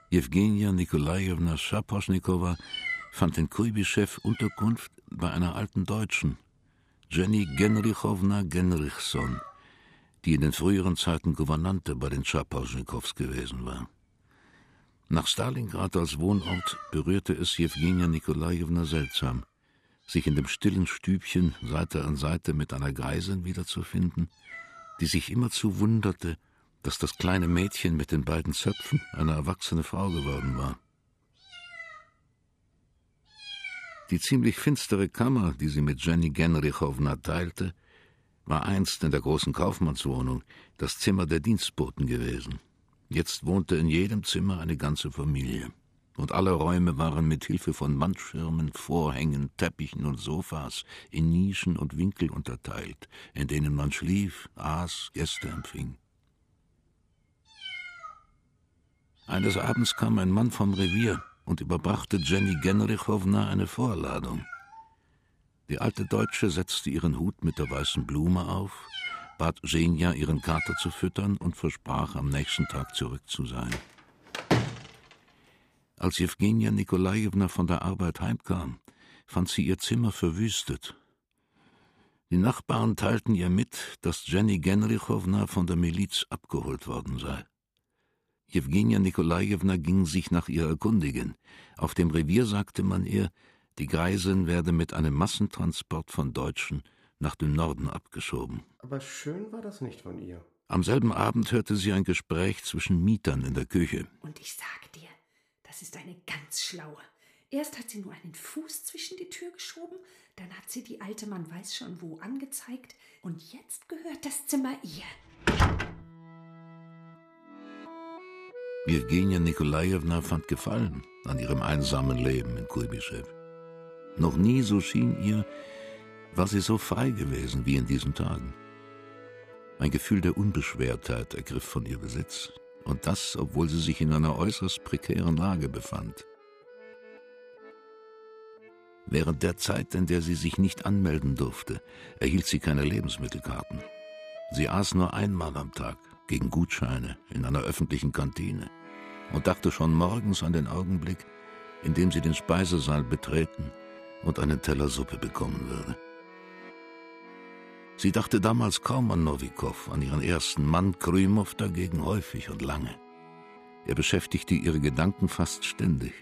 Jewgenija Nikolajewna Schaposchnikowa fand in Kuibyschew Unterkunft bei einer alten Deutschen, Jenny Genrichowna Genrichson, die in den früheren Zeiten Gouvernante bei den Schaposchnikows gewesen war. Nach Stalingrad als Wohnort berührte es Jewgenija Nikolajewna seltsam, sich in dem stillen Stübchen Seite an Seite mit einer Greisin wiederzufinden, die sich immerzu wunderte, dass das kleine Mädchen mit den beiden Zöpfen eine erwachsene Frau geworden war. Die ziemlich finstere Kammer, die sie mit Jenny Genrichowna teilte, war einst in der großen Kaufmannswohnung das Zimmer der Dienstboten gewesen. Jetzt wohnte in jedem Zimmer eine ganze Familie. Und alle Räume waren mit Hilfe von Wandschirmen, Vorhängen, Teppichen und Sofas in Nischen und Winkel unterteilt, in denen man schlief, aß, Gäste empfing. Eines Abends kam ein Mann vom Revier und überbrachte Jenny Genrichowna eine Vorladung. Die alte Deutsche setzte ihren Hut mit der weißen Blume auf, bat Женя, ihren Kater zu füttern und versprach, am nächsten Tag zurück zu sein. Als Jewgenija Nikolajewna von der Arbeit heimkam, fand sie ihr Zimmer verwüstet. Die Nachbarn teilten ihr mit, dass Jenny Genrichowna von der Miliz abgeholt worden sei. Jewgenija Nikolajewna ging sich nach ihr erkundigen. Auf dem Revier sagte man ihr, die Greisin werde mit einem Massentransport von Deutschen nach dem Norden abgeschoben. Aber schön war das nicht von ihr. Am selben Abend hörte sie ein Gespräch zwischen Mietern in der Küche. Und ich sag dir, das ist eine ganz schlaue. Erst hat sie nur einen Fuß zwischen die Tür geschoben, dann hat sie die alte Mann weiß schon wo angezeigt und jetzt gehört das Zimmer ihr. Jewgenija Nikolajewna fand Gefallen an ihrem einsamen Leben in Kuibyschew. Noch nie, so schien ihr, war sie so frei gewesen wie in diesen Tagen. Ein Gefühl der Unbeschwertheit ergriff von ihr Besitz, und das, obwohl sie sich in einer äußerst prekären Lage befand. Während der Zeit, in der sie sich nicht anmelden durfte, erhielt sie keine Lebensmittelkarten. Sie aß nur einmal am Tag, gegen Gutscheine, in einer öffentlichen Kantine und dachte schon morgens an den Augenblick, in dem sie den Speisesaal betreten und einen Teller Suppe bekommen würde. Sie dachte damals kaum an Nowikow, an ihren ersten Mann, Krymow dagegen häufig und lange. Er beschäftigte ihre Gedanken fast ständig.